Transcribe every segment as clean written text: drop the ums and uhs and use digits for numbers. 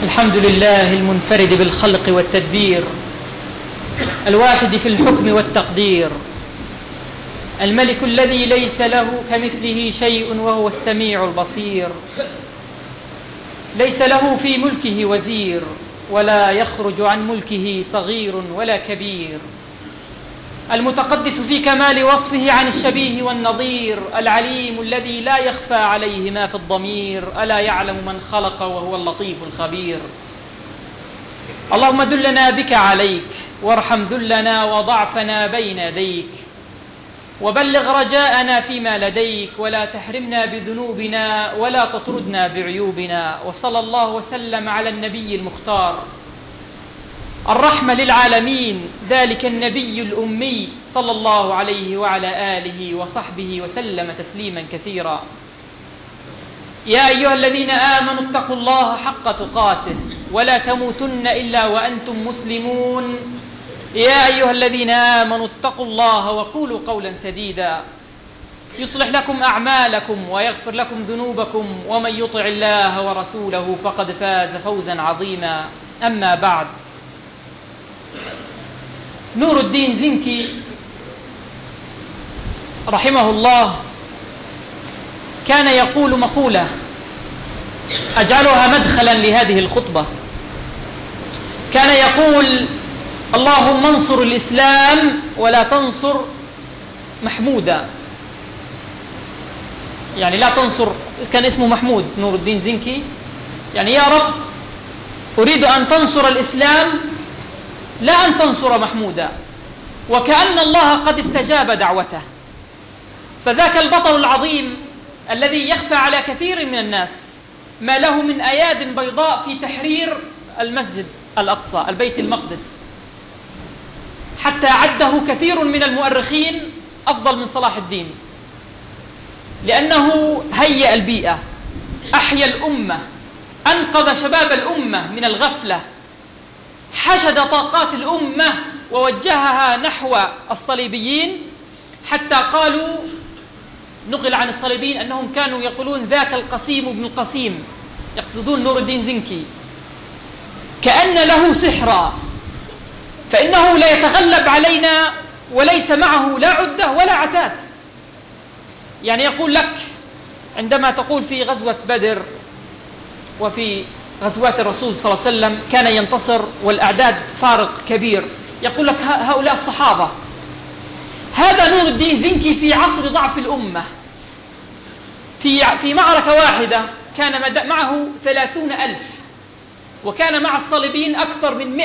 الحمد لله المنفرد بالخلق والتدبير، الواحد في الحكم والتقدير، الملك الذي ليس له كمثله شيء وهو السميع البصير، ليس له في ملكه وزير ولا يخرج عن ملكه صغير ولا كبير، المتقدس في كمال وصفه عن الشبيه والنظير، العليم الذي لا يخفى عليه ما في الضمير، ألا يعلم من خلق وهو اللطيف الخبير. اللهم دلنا بك عليك، وارحم ذلنا وضعفنا بين يديك، وبلغ رجاءنا فيما لديك، ولا تحرمنا بذنوبنا ولا تطردنا بعيوبنا. وصلى الله وسلم على النبي المختار الرحمة للعالمين، ذلك النبي الأمي، صلى الله عليه وعلى آله وصحبه وسلم تسليما كثيرا. يا أيها الذين آمنوا اتقوا الله حق تقاته ولا تموتن إلا وأنتم مسلمون. يا أيها الذين آمنوا اتقوا الله وقولوا قولا سديدا يصلح لكم أعمالكم ويغفر لكم ذنوبكم، ومن يطع الله ورسوله فقد فاز فوزا عظيما. أما بعد، نور الدين زنكي رحمه الله كان يقول مقولة أجعلها مدخلا لهذه الخطبة. كان يقول: اللهم انصر الإسلام ولا تنصر محمودا. يعني لا تنصر، كان اسمه محمود نور الدين زنكي، يعني يا رب أريد أن تنصر الإسلام لا أن تنصر محمودا. وكأن الله قد استجاب دعوته. فذاك البطل العظيم الذي يخفى على كثير من الناس ما له من أياد بيضاء في تحرير المسجد الأقصى، البيت المقدس، حتى عده كثير من المؤرخين أفضل من صلاح الدين، لأنه هيأ البيئة، أحيا الأمة، أنقذ شباب الأمة من الغفلة، حشد طاقات الأمة ووجهها نحو الصليبيين، حتى قالوا، نقل عن الصليبيين أنهم كانوا يقولون ذاك القسيم ابن القسيم، يقصدون نور الدين زنكي، كأن له سحرا، فإنه لا يتغلب علينا وليس معه لا عدة ولا عتاد. يعني يقول لك عندما تقول في غزوة بدر وفي غزوات الرسول صلى الله عليه وسلم كان ينتصر والأعداد فارق كبير، يقول لك هؤلاء الصحابة. هذا نور الدين زنكي في عصر ضعف الأمة، في معركة واحدة كان معه 30,000، وكان مع الصليبيين أكثر من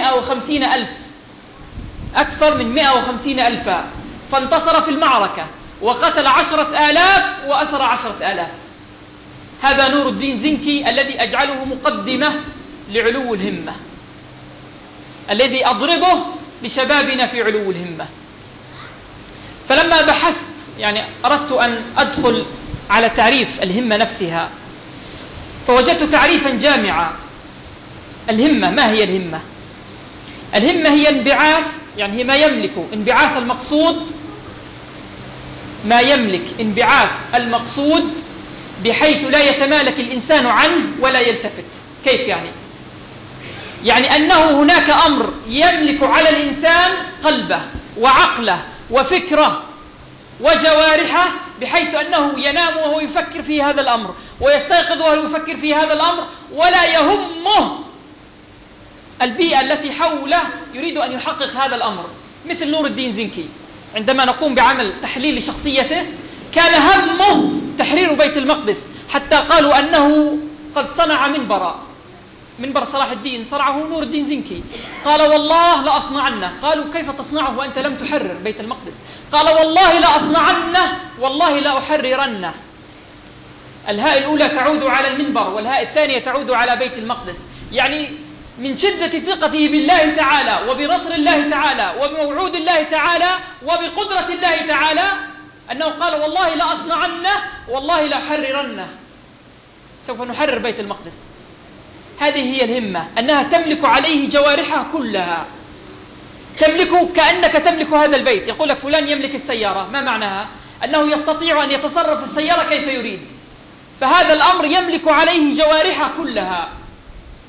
150,000، فانتصر في المعركة وقتل 10,000 وأسر 10,000. هذا نور الدين زنكي الذي أجعله مقدمة لعلو الهمة، الذي أضربه لشبابنا في علو الهمة. فلما بحثت، يعني أردت أن أدخل على تعريف الهمة نفسها، فوجدت تعريفا جامعا. الهمة، ما هي الهمة؟ الهمة هي انبعاث، يعني هي ما يملك انبعاث المقصود، ما يملك انبعاث المقصود بحيث لا يتمالك الإنسان عنه ولا يلتفت. كيف يعني؟ يعني أنه هناك أمر يملك على الإنسان قلبه وعقله وفكره وجوارحه، بحيث أنه ينام وهو يفكر في هذا الأمر، ويستيقظ وهو يفكر في هذا الأمر، ولا يهمه البيئة التي حوله، يريد أن يحقق هذا الأمر. مثل نور الدين زنكي، عندما نقوم بعمل تحليل لشخصيته كان همه تحرير بيت المقدس، حتى قالوا أنه قد صنع منبر صلاح الدين صنعه نور الدين زنكي. قال: والله لأصنعنه. قالوا: كيف تصنعه وأنت لم تحرر بيت المقدس؟ قال: والله لأصنعنه، والله لأحررنه. الهاء الأولى تعود على المنبر، والهاء الثانية تعود على بيت المقدس. يعني من شدة ثقته بالله تعالى وبنصر الله تعالى وبموعود الله تعالى وبقدرة الله تعالى، أنه قال: والله لأصنعنه، والله لأحررنه، سوف نحرر بيت المقدس. هذه هي الهمة، أنها تملك عليه جوارحها كلها، تملك كأنك تملك هذا البيت. يقول لك فلان يملك السيارة، ما معناها؟ أنه يستطيع أن يتصرف في السيارة كيف يريد، فهذا الأمر يملك عليه جوارحها كلها.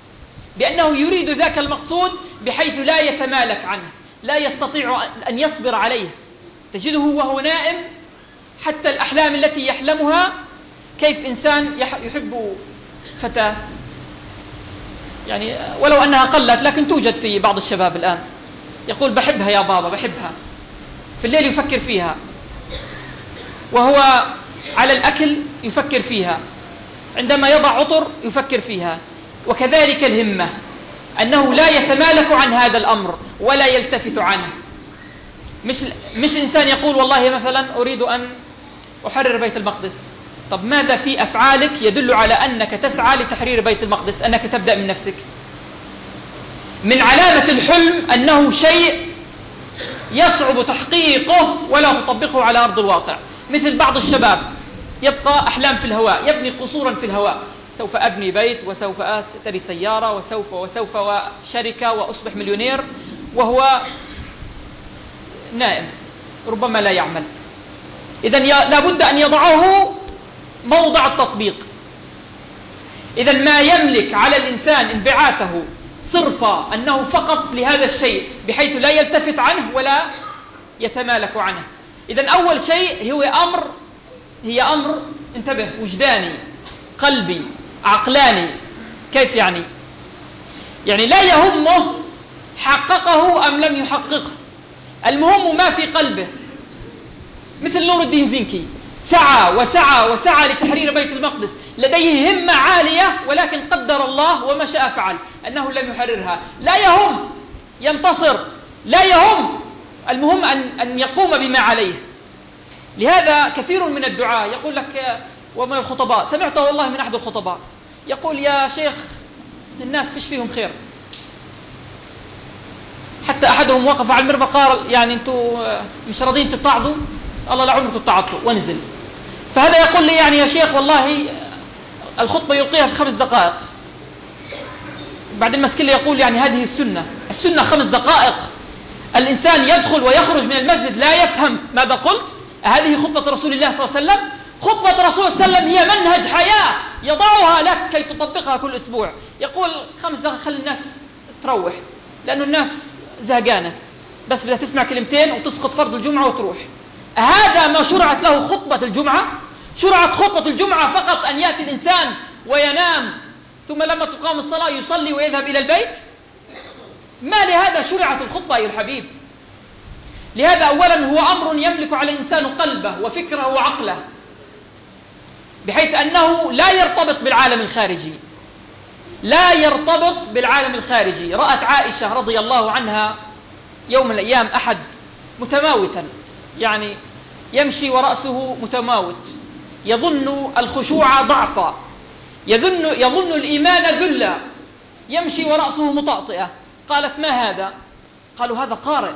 بأنه يريد ذاك المقصود بحيث لا يتمالك عنه، لا يستطيع أن يصبر عليه. تجده وهو نائم حتى الأحلام التي يحلمها، كيف إنسان يحب فتاة يعني ولو أنها قلت لكن توجد في بعض الشباب الآن، يقول بحبها يا بابا بحبها، في الليل يفكر فيها، وهو على الأكل يفكر فيها، عندما يضع عطر يفكر فيها. وكذلك الهمة، أنه لا يتمالك عن هذا الأمر ولا يلتفت عنه. مش إنسان يقول والله مثلا أريد أن أحرر بيت المقدس، طب ماذا في أفعالك يدل على أنك تسعى لتحرير بيت المقدس؟ أنك تبدأ من نفسك. من علامة الحلم أنه شيء يصعب تحقيقه ولا تطبقه على أرض الواقع. مثل بعض الشباب يبقى أحلام في الهواء، يبني قصورا في الهواء، سوف أبني بيت وسوف أشتري سيارة وسوف وشركة وأصبح مليونير، وهو نائم ربما لا يعمل. إذن لابد أن يضعه موضع التطبيق. إذن ما يملك على الإنسان انبعاثه صرفا أنه فقط لهذا الشيء بحيث لا يلتفت عنه ولا يتمالك عنه. إذن أول شيء هي أمر انتبه وجداني قلبي عقلاني. كيف يعني لا يهمه حققه أم لم يحققه، المهم ما في قلبه. مثل نور الدين زنكي سعى وسعى وسعى لتحرير بيت المقدس، لديه همة عالية، ولكن قدر الله وما شاء فعل أنه لم يحررها. لا يهم ينتصر، لا يهم، المهم أن يقوم بما عليه. لهذا كثير من الدعاة يقول لك ومن الخطباء، سمعته والله من أحد الخطباء يقول يا شيخ الناس فيش فيهم خير، حتى أحدهم وقف على المربى قال يعني أنتم مش راضين تتعظوا، الله لعمركم تعظتوا ونزل. فهذا يقول لي يعني يا شيخ والله الخطبة يلقيها في 5 دقائق. بعد المسكين يقول يعني هذه السنة 5 دقائق، الإنسان يدخل ويخرج من المسجد لا يفهم ماذا قلت. هذه خطبة رسول الله صلى الله عليه وسلم؟ خطبة رسول صلى الله عليه وسلم هي منهج حياة يضعها لك كي تطبقها كل أسبوع. يقول 5 دقائق خلي الناس تروح، لأنه الناس زهقانة بس بدها تسمع كلمتين وتسقط فرض الجمعة وتروح. هذا ما شرعت له خطبة الجمعة؟ شرعت خطبة الجمعة فقط أن يأتي الإنسان وينام ثم لما تقام الصلاة يصلي ويذهب إلى البيت؟ ما لهذا شرعت الخطبة أيها الحبيب. لهذا أولا هو أمر يملك على الإنسان قلبه وفكره وعقله، بحيث أنه لا يرتبط بالعالم الخارجي، لا يرتبط بالعالم الخارجي. رأت عائشة رضي الله عنها يوم من الأيام أحد متماوتا، يعني يمشي ورأسه متماوت، يظن الخشوع ضعفا، يظن الإيمان ذلا، يمشي ورأسه مطأطئة. قالت ما هذا؟ قالوا هذا قارئ،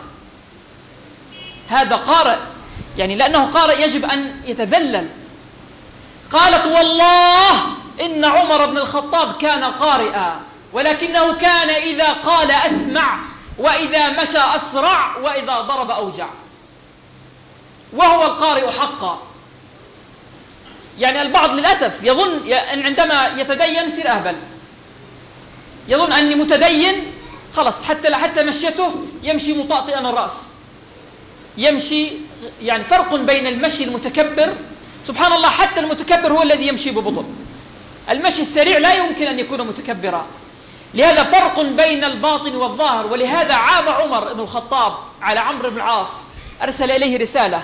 هذا قارئ، يعني لأنه قارئ يجب أن يتذلل. قالت والله إن عمر بن الخطاب كان قارئا، ولكنه كان إذا قال أسمع، وإذا مشى أسرع، وإذا ضرب أوجع، وهو القارئ حقا. يعني البعض للأسف يظن أن عندما يتدين يصير أهبل، يظن أني متدين خلص، حتى مشيته يمشي مطأطئا الرأس، يمشي. يعني فرق بين المشي المتكبر، سبحان الله حتى المتكبر هو الذي يمشي ببطء، المشي السريع لا يمكن أن يكون متكبرا. لهذا فرق بين الباطن والظاهر. ولهذا عاب عمر بن الخطاب على عمرو بن العاص، أرسل إليه رسالة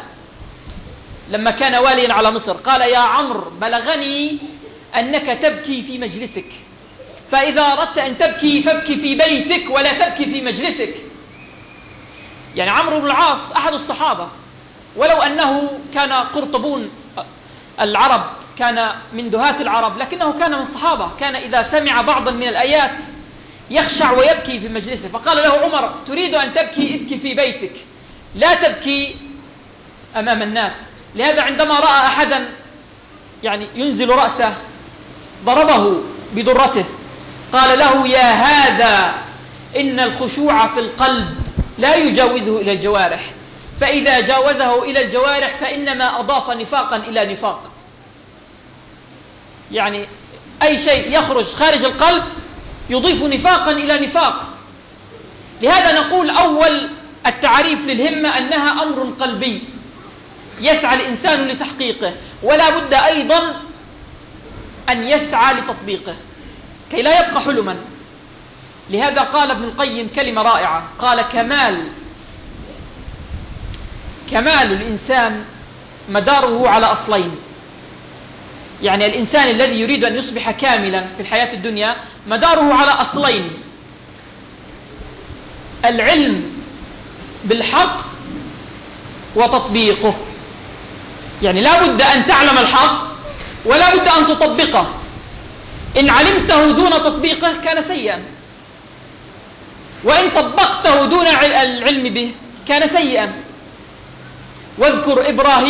لما كان واليا على مصر، قال يا عمرو بلغني أنك تبكي في مجلسك، فإذا أردت أن تبكي فابكي في بيتك ولا تبكي في مجلسك. يعني عمرو بن العاص أحد الصحابة، ولو أنه كان قرطبون العرب، كان من دهاة العرب، لكنه كان من الصحابة، كان إذا سمع بعضا من الآيات يخشع ويبكي في مجلسه. فقال له عمر تريد أن تبكي ابكي في بيتك، لا تبكي أمام الناس. لهذا عندما رأى أحدا يعني ينزل رأسه ضربه بدرته، قال له يا هذا إن الخشوع في القلب لا يجاوزه إلى الجوارح، فإذا جاوزه إلى الجوارح فإنما أضاف نفاقا إلى نفاق. يعني أي شيء يخرج خارج القلب يضيف نفاقا إلى نفاق. لهذا نقول أول التعريف للهمة أنها أمر قلبي يسعى الإنسان لتحقيقه، ولا بد أيضا أن يسعى لتطبيقه كي لا يبقى حلما. لهذا قال ابن القيم كلمة رائعة، قال: كمال الإنسان مداره على أصلين. يعني الإنسان الذي يريد أن يصبح كاملا في الحياة الدنيا مداره على أصلين: العلم بالحق وتطبيقه. يعني لا بد أن تعلم الحق ولا بد أن تطبقه. إن علمته دون تطبيقه كان سيئا، وإن طبقته دون العلم به كان سيئا. واذكر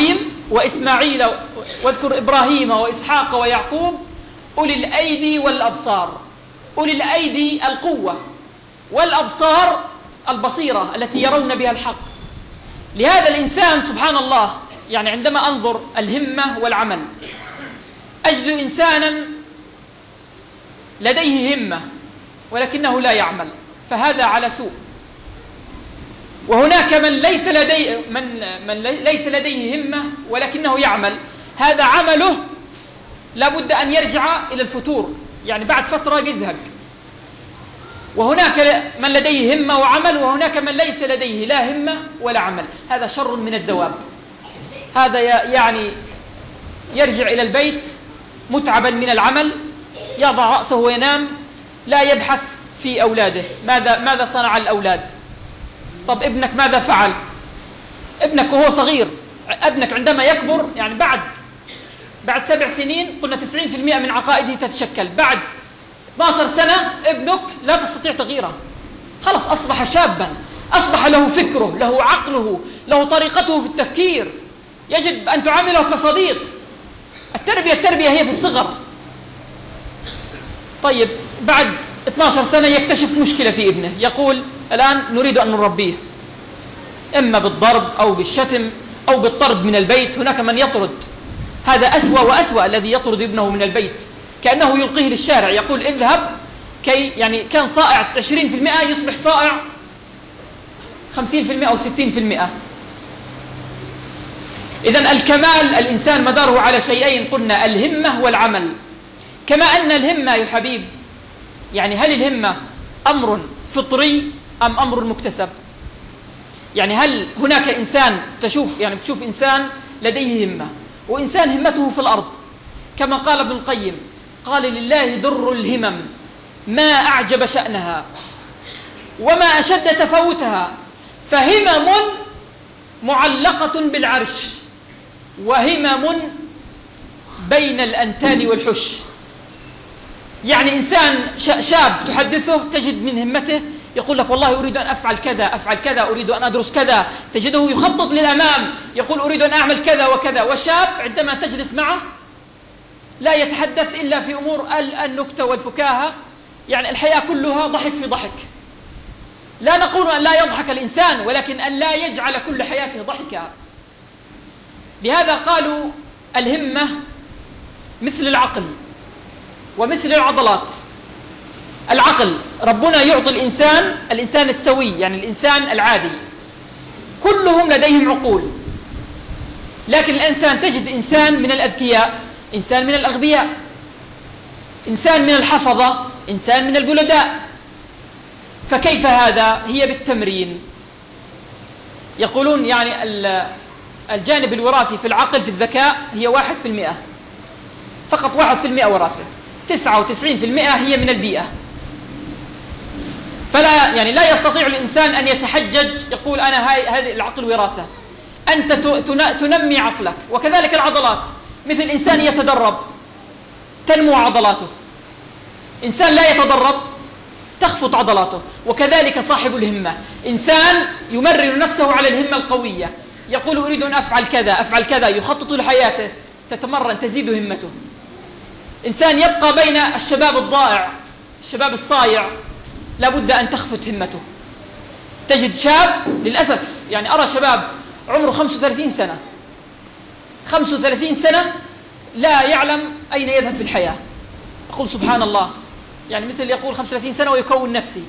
إبراهيم وإسحاق ويعقوب أولي الأيدي والأبصار. أولي الأيدي القوة، والأبصار البصيرة التي يرون بها الحق. لهذا الإنسان سبحان الله، يعني عندما أنظر الهمة والعمل أجد إنسانا لديه همة ولكنه لا يعمل، فهذا على سوء. وهناك من ليس لديه همة ولكنه يعمل، هذا عمله لابد أن يرجع إلى الفتور، يعني بعد فترة يزهق. وهناك من لديه همة وعمل، وهناك من ليس لديه لا همة ولا عمل، هذا شر من الدواب. هذا يعني يرجع إلى البيت متعبا من العمل، يضع رأسه وينام، لا يبحث في أولاده، ماذا صنع الأولاد؟ طب ابنك ماذا فعل؟ ابنك وهو صغير، ابنك عندما يكبر، يعني بعد 7 سنين قلنا 90% من عقائده تتشكل. بعد 12 سنة ابنك لا تستطيع تغييره، خلص أصبح شابا، أصبح له فكره، له عقله، له طريقته في التفكير، يجب أن تعامله كصديق. التربية هي في الصغر. طيب بعد 12 سنة يكتشف مشكلة في ابنه، يقول الآن نريد أن نربيه، إما بالضرب أو بالشتم أو بالطرد من البيت. هناك من يطرد، هذا أسوأ وأسوأ الذي يطرد ابنه من البيت، كأنه يلقيه للشارع، يقول اذهب، كي يعني كان صائع 20% يصبح صائع 50% أو 60%. إذن الكمال الإنسان مداره على شيئين، قلنا الهمة والعمل. كما أن الهمة يا حبيب، يعني هل الهمة أمر فطري أم أمر مكتسب؟ يعني هل هناك إنسان بتشوف إنسان لديه همة، وإنسان همته في الأرض، كما قال ابن القيم، قال: لله در الهمم ما أعجب شأنها وما أشد تفاوتها، فهمم معلقة بالعرش وهمم بين الأنتان والحش. يعني إنسان شاب تحدثه تجد من همته يقول لك والله أريد أن أفعل كذا، أريد أن أدرس كذا، تجده يخطط للأمام، يقول أريد أن أعمل كذا وكذا. والشاب عندما تجلس معه لا يتحدث إلا في أمور النكتة والفكاهة، يعني الحياة كلها ضحك في ضحك. لا نقول أن لا يضحك الإنسان، ولكن أن لا يجعل كل حياته ضحكا. لهذا قالوا الهمة مثل العقل ومثل العضلات. العقل ربنا يعطي الإنسان السوي، يعني الإنسان العادي، كلهم لديهم عقول، لكن الإنسان تجد إنسان من الأذكياء، إنسان من الأغبياء، إنسان من الحفظة، إنسان من البلداء. فكيف هذا؟ هي بالتمرين. يقولون يعني الجانب الوراثي في العقل في الذكاء هي 1%، فقط 1% وراثة، 99% هي من البيئة. لا يستطيع الإنسان أن يتحجج يقول أنا هذه العقل وراثة. أنت تنمي عقلك. وكذلك العضلات، مثل إنسان يتدرب تنمو عضلاته، إنسان لا يتدرب تخفض عضلاته. وكذلك صاحب الهمة، إنسان يمرن نفسه على الهمة القوية، يقول أريد أن أفعل كذا، يخطط لحياته، تتمرن، تزيد همته. إنسان يبقى بين الشباب الضائع، الشباب الصايع، لابد أن تخفت همته. تجد شاب للأسف، يعني أرى شباب عمره 35 سنة لا يعلم أين يذهب في الحياة. أقول سبحان الله، يعني مثل يقول 35 سنة ويكون نفسي،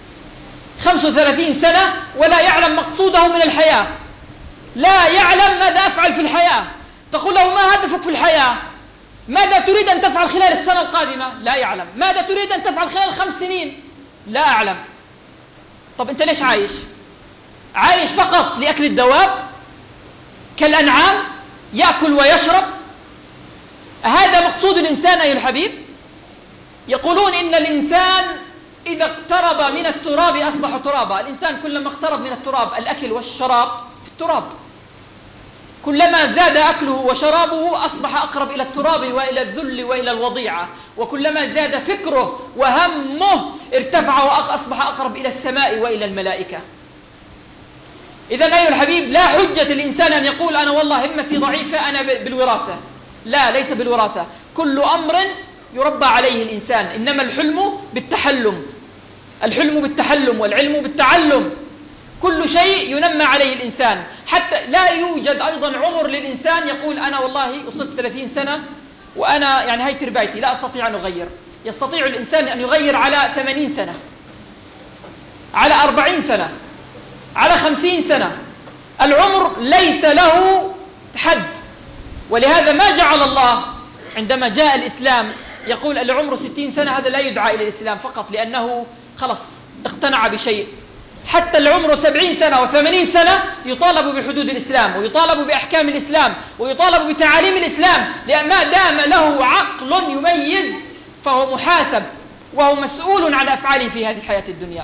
35 سنة ولا يعلم مقصوده من الحياة، لا يعلم ماذا أفعل في الحياة. تقول له ما هدفك في الحياة؟ ماذا تريد أن تفعل خلال السنة القادمة؟ لا يعلم. ماذا تريد أن تفعل خلال 5 سنين؟ لا أعلم. طب أنت ليش عايش؟ عايش فقط لأكل الدواب كالأنعام، يأكل ويشرب؟ هذا مقصود الإنسان أيها الحبيب؟ يقولون إن الإنسان إذا اقترب من التراب أصبح ترابا. الإنسان كلما اقترب من التراب، الأكل والشراب في التراب، كلما زاد أكله وشرابه أصبح أقرب إلى التراب وإلى الذل وإلى الوضيعة، وكلما زاد فكره وهمه ارتفع وأصبح أقرب إلى السماء وإلى الملائكة. إذن أيها الحبيب، لا حجة الإنسان أن يقول أنا والله همتي ضعيفة، أنا بالوراثة. لا، ليس بالوراثة. كل أمر يربى عليه الإنسان، إنما الحلم بالتحلم، الحلم بالتحلم والعلم بالتعلم. كل شيء ينمى عليه الإنسان، حتى لا يوجد أيضا عمر للإنسان يقول أنا والله وصلت 30 سنة وأنا يعني هاي تربايتي لا أستطيع أن أغير. يستطيع الإنسان أن يغير على 80 سنة، على 40 سنة، على 50 سنة. العمر ليس له حد، ولهذا ما جعل الله عندما جاء الإسلام يقول العمر 60 سنة، هذا لا يدعى إلى الإسلام فقط لأنه خلص اقتنع بشيء. حتى العمر 70 سنة و80 سنة يطالب بحدود الإسلام، ويطالب بأحكام الإسلام، ويطالب بتعاليم الإسلام، لأن ما دام له عقل يميز فهو محاسب وهو مسؤول عن أفعاله في هذه الحياة الدنيا.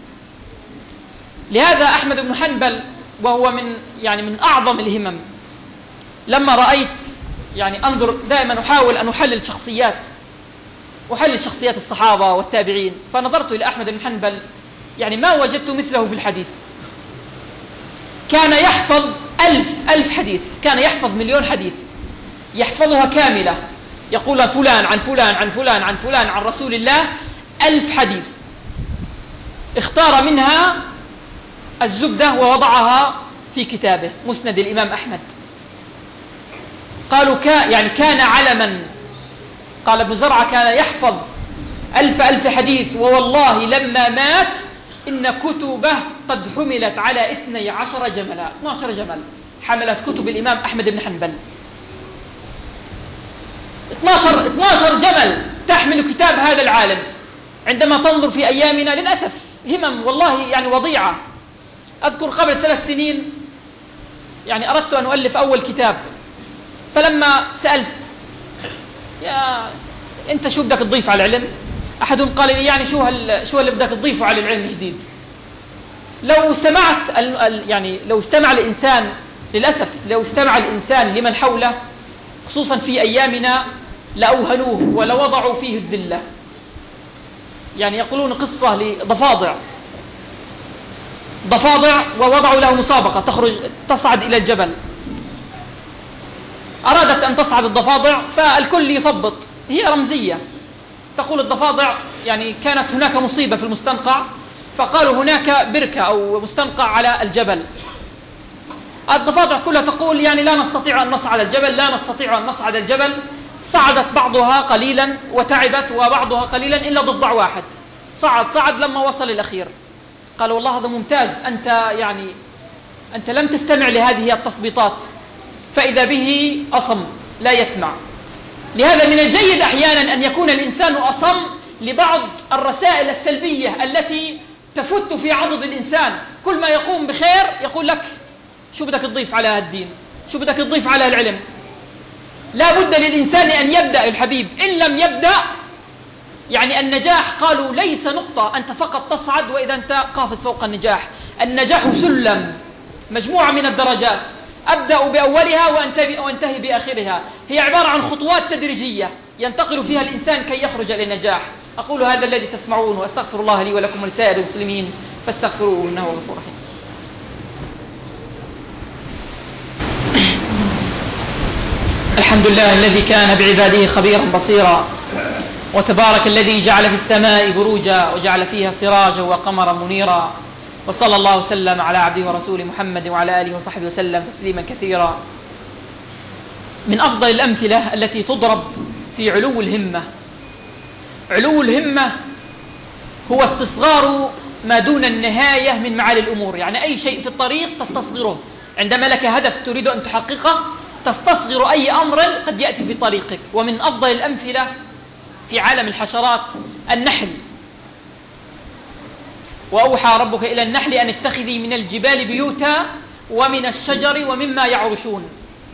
لهذا أحمد بن حنبل وهو من أعظم الهمم، لما رأيت أنظر دائما أحاول أن أحلل شخصيات الصحابة والتابعين، فنظرت إلى أحمد بن حنبل ما وجدت مثله في الحديث. كان يحفظ 1000 حديث، كان يحفظ 1,000,000 حديث يحفظها كاملة، يقول فلان عن فلان عن فلان عن فلان عن رسول الله 1000 حديث، اختار منها الزبدة ووضعها في كتابه مسند الإمام أحمد. قالوا كان علما. قال ابن زرعة كان يحفظ 1000 حديث، ووالله لما مات إن كتبه قد حملت على 12 جملا، 12 جمل حملت كتب الإمام أحمد بن حنبل. 12 جمل تحمل كتاب هذا العالم. عندما تنظر في أيامنا للأسف همم والله وضيعة. أذكر قبل 3 سنين أردت أن أؤلف أول كتاب، فلما سألت أنت شو بدك تضيف على العلم؟ أحدهم قال لي شو اللي بدك تضيفه على العلم جديد؟ لو استمع الإنسان، للأسف لو استمع الإنسان لمن حوله خصوصا في أيامنا لأوهنوه ولوضعوا فيه الذلة. يقولون قصة لضفادع ووضعوا له مسابقة تصعد إلى الجبل. أرادت أن تصعد الضفادع فالكل يثبط، هي رمزية تقول الضفادع كانت هناك مصيبة في المستنقع، فقالوا هناك بركة أو مستنقع على الجبل. الضفادع كلها تقول لا نستطيع أن نصعد الجبل، لا نستطيع أن نصعد الجبل. صعدت بعضها قليلا وتعبت، وبعضها قليلا، إلا ضفدع واحد صعد لما وصل الأخير. قال والله هذا ممتاز، أنت لم تستمع لهذه التثبيطات، فإذا به أصم لا يسمع. لهذا من الجيد أحيانا أن يكون الإنسان أصم لبعض الرسائل السلبية التي تفت في عضد الإنسان. كل ما يقوم بخير يقول لك شو بدك تضيف على الدين، شو بدك تضيف على العلم. لا بد للإنسان أن يبدأ الحبيب. إن لم يبدأ النجاح قالوا ليس نقطة أنت فقط تصعد وإذا أنت قافز فوق النجاح. النجاح سلم، مجموعة من الدرجات، أبدأ بأولها وانتهي بآخرها. هي عبارة عن خطوات تدريجية ينتقل فيها الإنسان كي يخرج للنجاح. أقول هذا الذي تسمعون، وأستغفر الله لي ولكم ولسائر المسلمين فاستغفروه إنه غفور رحيم. الحمد لله الذي كان بعباده خبيرا بصيرا، وتبارك الذي جعل في السماء بروجا وجعل فيها سراجا وقمرا منيرا، وصلى الله وسلم على عبده ورسوله محمد وعلى آله وصحبه وسلم تسليما كثيرا. من أفضل الأمثلة التي تضرب في علو الهمة علو الهمة هو استصغار ما دون النهاية من معالي الأمور، يعني أي شيء في الطريق تستصغره. عندما لك هدف تريد أن تحققه تستصغر أي أمر قد يأتي في طريقك. ومن أفضل الأمثلة في عالم الحشرات النحل. وأوحى ربك إلى النحل أن اتخذي من الجبال بيوتا ومن الشجر ومما يعرشون،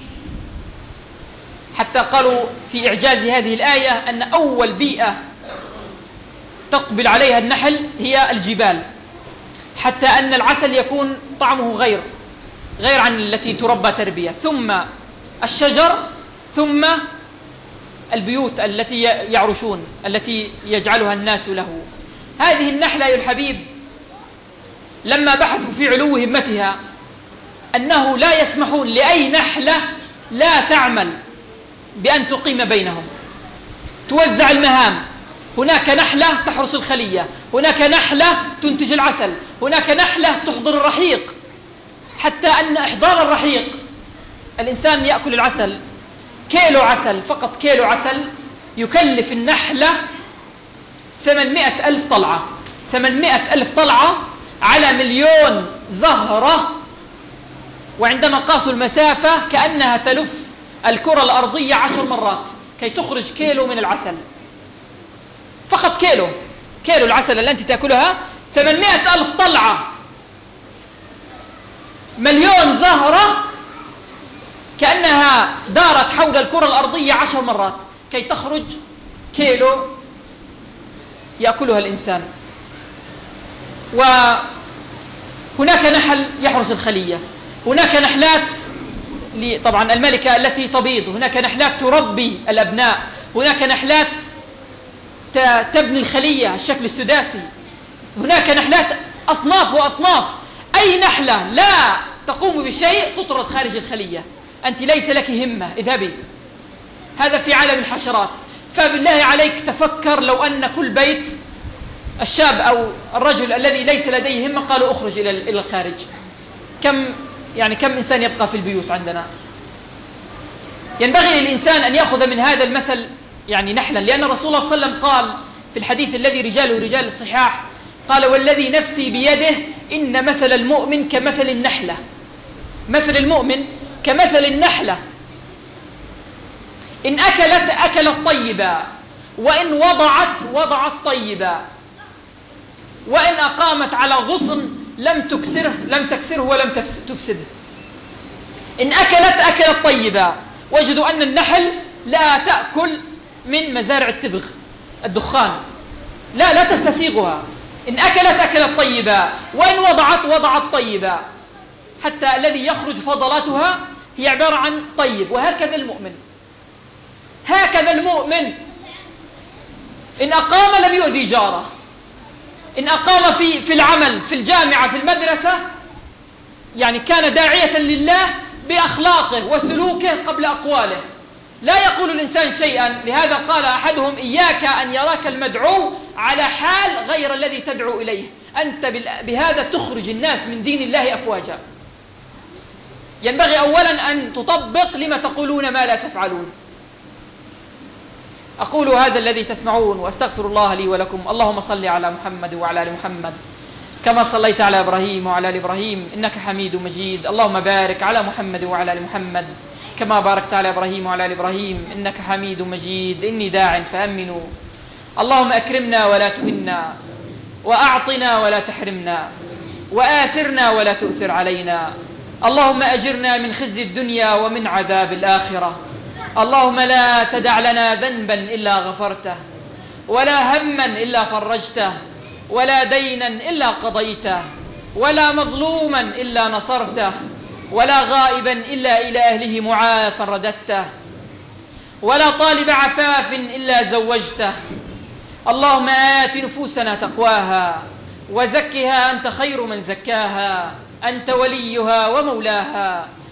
حتى قالوا في إعجاز هذه الآية أن أول بيئة تقبل عليها النحل هي الجبال، حتى أن العسل يكون طعمه غير عن التي تربى تربية، ثم الشجر، ثم البيوت التي يعرشون التي يجعلها الناس له. هذه النحلة يا الحبيب لما بحثوا في علو همتها أنه لا يسمحون لأي نحلة لا تعمل بأن تقيم بينهم، توزع المهام. هناك نحلة تحرس الخلية، هناك نحلة تنتج العسل، هناك نحلة تحضر الرحيق، حتى أن إحضار الرحيق الإنسان يأكل العسل، كيلو عسل، فقط كيلو عسل يكلف النحلة 800,000 طلعة. 800,000 طلعة على 1,000,000 زهرة، وعندما قاسوا المسافة كأنها تلف الكرة الأرضية 10 مرات كي تخرج كيلو من العسل. فقط كيلو العسل اللي أنت تأكلها 800,000 طلعة، 1,000,000 زهرة كأنها دارت حول الكرة الأرضية 10 مرات كي تخرج كيلو يأكلها الإنسان. وهناك نحل يحرس الخلية، هناك نحلات طبعا الملكة التي تبيض، هناك نحلات تربي الأبناء، هناك نحلات تبني الخلية الشكل السداسي، هناك نحلات أصناف وأصناف. أي نحلة لا تقوم بشيء تطرد خارج الخلية، أنت ليس لك همة، اذهبي. هذا في عالم الحشرات. فبالله عليك تفكر لو أن كل بيت الشاب أو الرجل الذي ليس لديه همة قالوا أخرج إلى الخارج، كم إنسان يبقى في البيوت عندنا؟ ينبغي للإنسان أن يأخذ من هذا المثل نحلا، لأن رسول الله صلى الله عليه وسلم قال في الحديث الذي رجاله رجال الصحاح، قال: والذي نفسي بيده إن مثل المؤمن كمثل النحلة. مثل المؤمن كمثل النحلة، إن أكلت طيبا، وإن وضعت طيبا، وإن أقامت على غصن لم تكسره ولم تفسده. إن أكلت طيبا. وجدوا أن النحل لا تأكل من مزارع التبغ، الدخان، لا تستسيغها. إن أكلت طيبا، وإن وضعت طيبا، حتى الذي يخرج فضلاتها هي عبارة عن طيب. وهكذا المؤمن إن أقام لم يؤذي جاره، إن أقام في العمل، في الجامعة، في المدرسة، كان داعية لله بأخلاقه وسلوكه قبل أقواله، لا يقول الإنسان شيئا. لهذا قال أحدهم: إياك أن يراك المدعو على حال غير الذي تدعو إليه، أنت بهذا تخرج الناس من دين الله أفواجا. ينبغي أولا أن تطبق لما تقولون ما لا تفعلون. أقول هذا الذي تسمعون وأستغفر الله لي ولكم. اللهم صل على محمد وعلى آل محمد كما صليت على إبراهيم وعلى آل إبراهيم إنك حميد مجيد. اللهم بارك على محمد وعلى آل محمد كما باركت على إبراهيم وعلى آل إبراهيم إنك حميد مجيد. إني داع فأمنوا. اللهم أكرمنا ولا تهنا، وأعطنا ولا تحرمنا، وآثرنا ولا تؤثر علينا. اللهم أجرنا من خزي الدنيا ومن عذاب الآخرة. اللهم لا تدع لنا ذنبا إلا غفرته، ولا هما إلا فرجته، ولا دينا إلا قضيته، ولا مظلوما إلا نصرته، ولا غائبا إلا إلى أهله معافا رددته، ولا طالب عفاف إلا زوجته. اللهم آت نفوسنا تقواها وزكها أنت خير من زكاها، أنت وليها ومولاها.